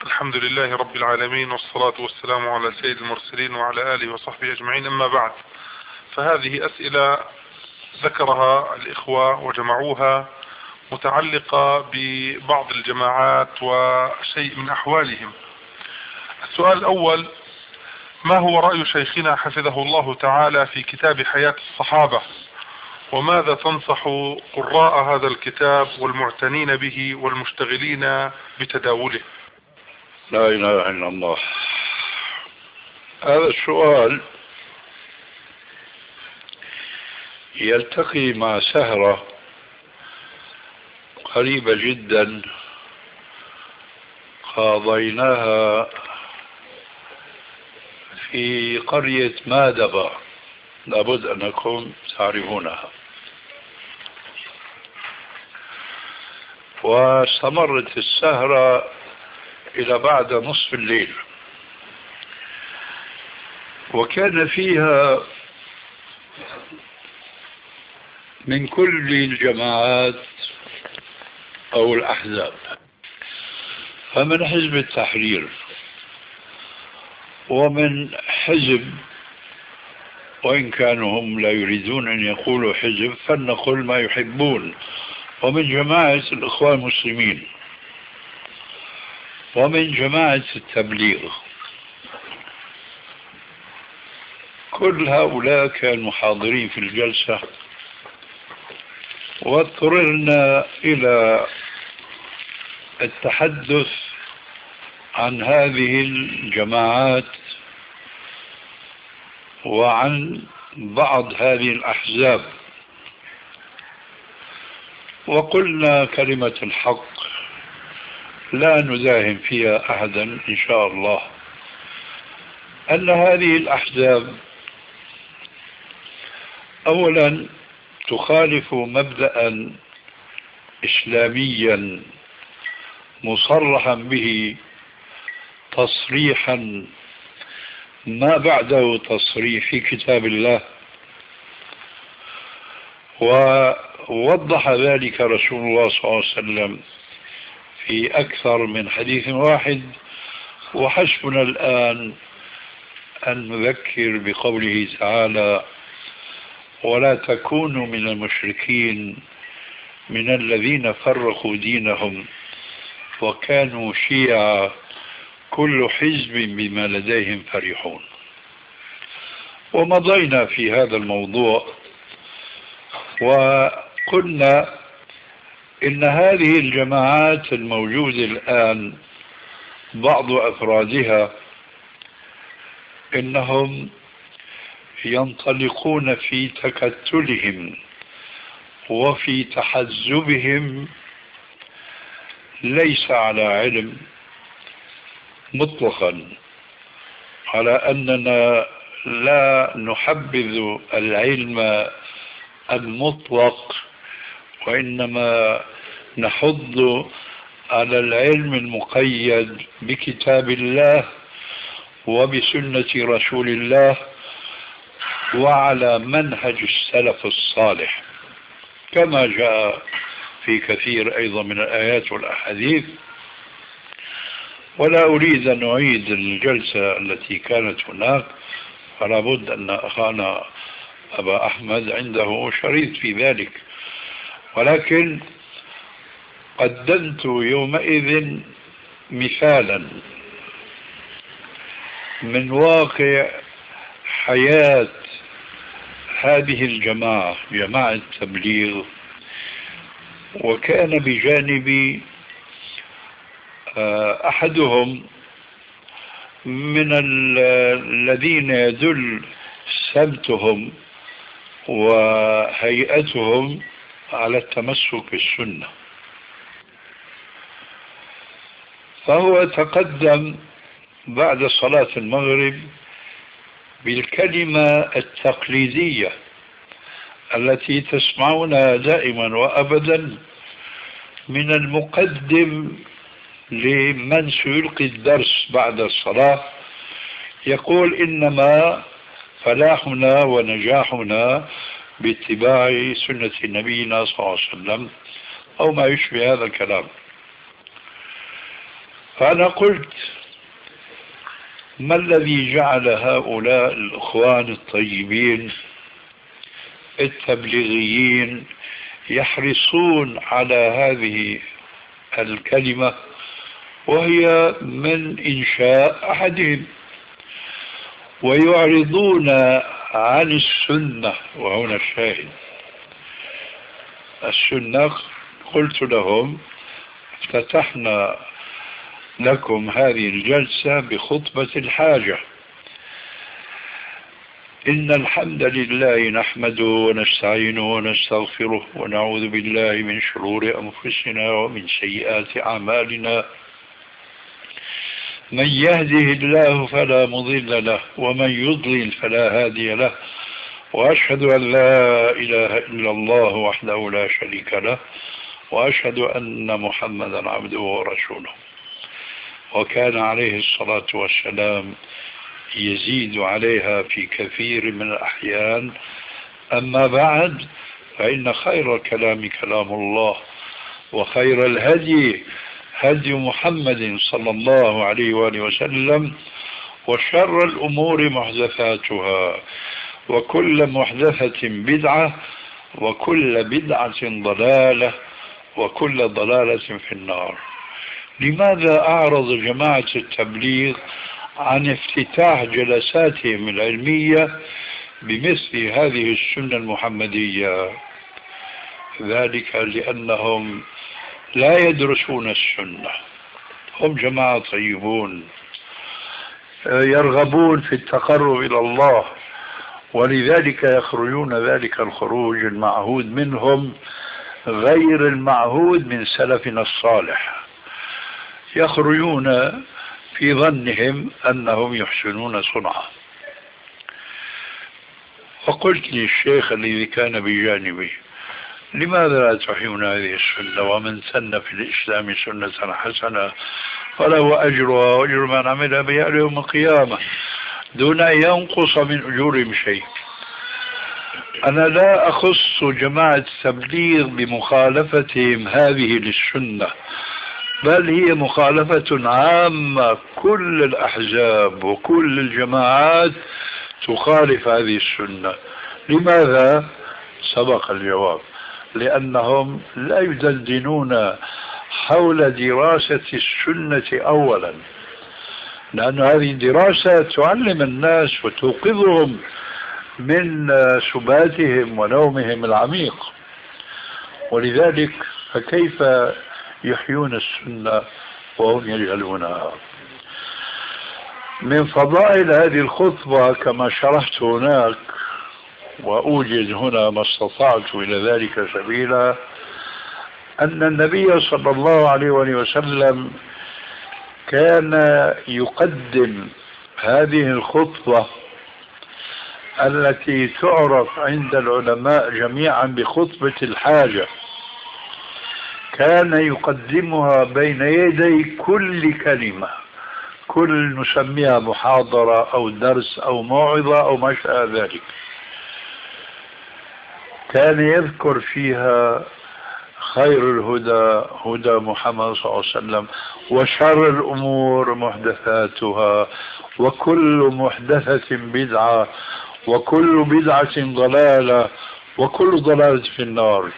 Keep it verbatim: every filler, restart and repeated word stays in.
الحمد لله رب العالمين، والصلاة والسلام على سيد المرسلين وعلى آله وصحبه أجمعين، أما بعد. فهذه أسئلة ذكرها الإخوة وجمعوها متعلقة ببعض الجماعات وشيء من أحوالهم. السؤال الأول: ما هو رأي شيخنا حفظه الله تعالى في كتاب حياة الصحابة؟ وماذا تنصح قراء هذا الكتاب والمعتنين به والمشتغلين بتداوله؟ لا إله إلا الله. هذا السؤال يلتقي مع سهرة قريبة جدا قضيناها في قرية مادبة، لابد أنكم تعرفونها، واستمرت السهرة إلى بعد نصف الليل، وكان فيها من كل الجماعات أو الأحزاب، فمن حزب التحرير ومن حزب، وإن كانوا هم لا يريدون أن يقولوا حزب فلنقل ما يحبون، ومن جماعة الإخوان المسلمين، ومن جماعة التبليغ. كل هؤلاء كانوا حاضرين في الجلسة، واضطررنا إلى التحدث عن هذه الجماعات وعن بعض هذه الأحزاب، وقلنا كلمة الحق لا نداهم فيها أحدا إن شاء الله، أن هذه الأحزاب أولا تخالف مبدأ إسلاميا مصرحا به تصريحا ما بعده تصريح في كتاب الله، ووضح ذلك رسول الله صلى الله عليه وسلم في أكثر من حديث واحد. وحسبنا الآن أن نذكر بقوله تعالى: ولا تكونوا من المشركين من الذين فرقوا دينهم وكانوا شيعا كل حزب بما لديهم فرحون. ومضينا في هذا الموضوع وقلنا إن هذه الجماعات الموجودة الآن بعض أفرادها إنهم ينطلقون في تكتلهم وفي تحزبهم ليس على علم مطلقا، على أننا لا نحبذ العلم المطلق، وإنما نحض على العلم المقيد بكتاب الله وبسنة رسول الله وعلى منهج السلف الصالح، كما جاء في كثير أيضا من الآيات والأحاديث. ولا أريد أن أعيد الجلسة التي كانت هناك، فلا بد أن أخانا أبا أحمد عنده شريط في ذلك، ولكن قدمت يومئذ مثالا من واقع حياة هذه الجماعة، جماعة التبليغ، وكان بجانبي أحدهم من الذين يدل سمتهم وهيئتهم على التمسك بالسنة، فهو تقدم بعد صلاة المغرب بالكلمة التقليدية التي تسمعونها دائما وأبدا من المقدم لمن سيلقي الدرس بعد الصلاة، يقول: إنما فلاحنا ونجاحنا باتباع سنة نبينا صلى الله عليه وسلم، أو ما يشبه هذا الكلام. فأنا قلت ما الذي جعل هؤلاء الإخوان الطيبين التبليغيين يحرصون على هذه الكلمة وهي من إنشاء أحدهم، ويعرضون عن السنة؟ وهنا الشاهد، السنة. قلت لهم افتتحنا لكم هذه الجلسة بخطبة الحاجة: إن الحمد لله نحمده ونستعينه ونستغفره ونعوذ بالله من شرور أنفسنا ومن سيئات أعمالنا، من يهده الله فلا مضل له ومن يضلل فلا هادي له، وأشهد أن لا إله إلا الله وحده لا شريك له، وأشهد أن محمدا عبده ورسوله. وكان عليه الصلاة والسلام يزيد عليها في كثير من الأحيان: أما بعد، فإن خير الكلام كلام الله، وخير الهدي هدي محمد صلى الله عليه وآله وسلم، وشر الأمور محدثاتها، وكل محدثة بدعة، وكل بدعة ضلالة، وكل ضلالة في النار. لماذا أعرض جماعة التبليغ عن افتتاح جلساتهم العلمية بمثل هذه السنة المحمدية؟ ذلك لأنهم لا يدرسون السنة. هم جماعة طيبون يرغبون في التقرب إلى الله، ولذلك يخرجون ذلك الخروج المعهود منهم غير المعهود من سلفنا الصالح. يخرجون في ظنهم أنهم يحسنون صنعا. فقلت للشيخ الذي كان بجانبي: لماذا لا تحيون هذه السنة؟ ومن سن في الإسلام سنة حسنة فله أجرها وأجر من عمل بها يوم القيامة دون أن ينقص من أجورهم شيء. أنا لا أخص جماعة التبليغ بمخالفتهم هذه للسنة، بل هي مخالفة عامة. كل الأحزاب وكل الجماعات تخالف هذه السنة. لماذا؟ سبق الجواب: لأنهم لا يدندنون حول دراسة السنة أولا، لأن هذه الدراسة تعلم الناس وتوقظهم من سباتهم ونومهم العميق. ولذلك فكيف يحيون السنة وهم يجهلونها؟ من فضائل هذه الخطبة كما شرحت هناك، وأوجد هنا ما استطعت إلى ذلك سبيلا، أن النبي صلى الله عليه وسلم كان يقدم هذه الخطبة التي تعرف عند العلماء جميعا بخطبة الحاجة، كان يقدمها بين يدي كل كلمة، كل نسميها محاضرة أو درس أو موعظة أو ما شابه ذلك. كان يذكر فيها خير الهدى هدى محمد صلى الله عليه وسلم، وشر الأمور محدثاتها، وكل محدثة بدعة، وكل بدعة ضلالة، وكل ضلالة في النار.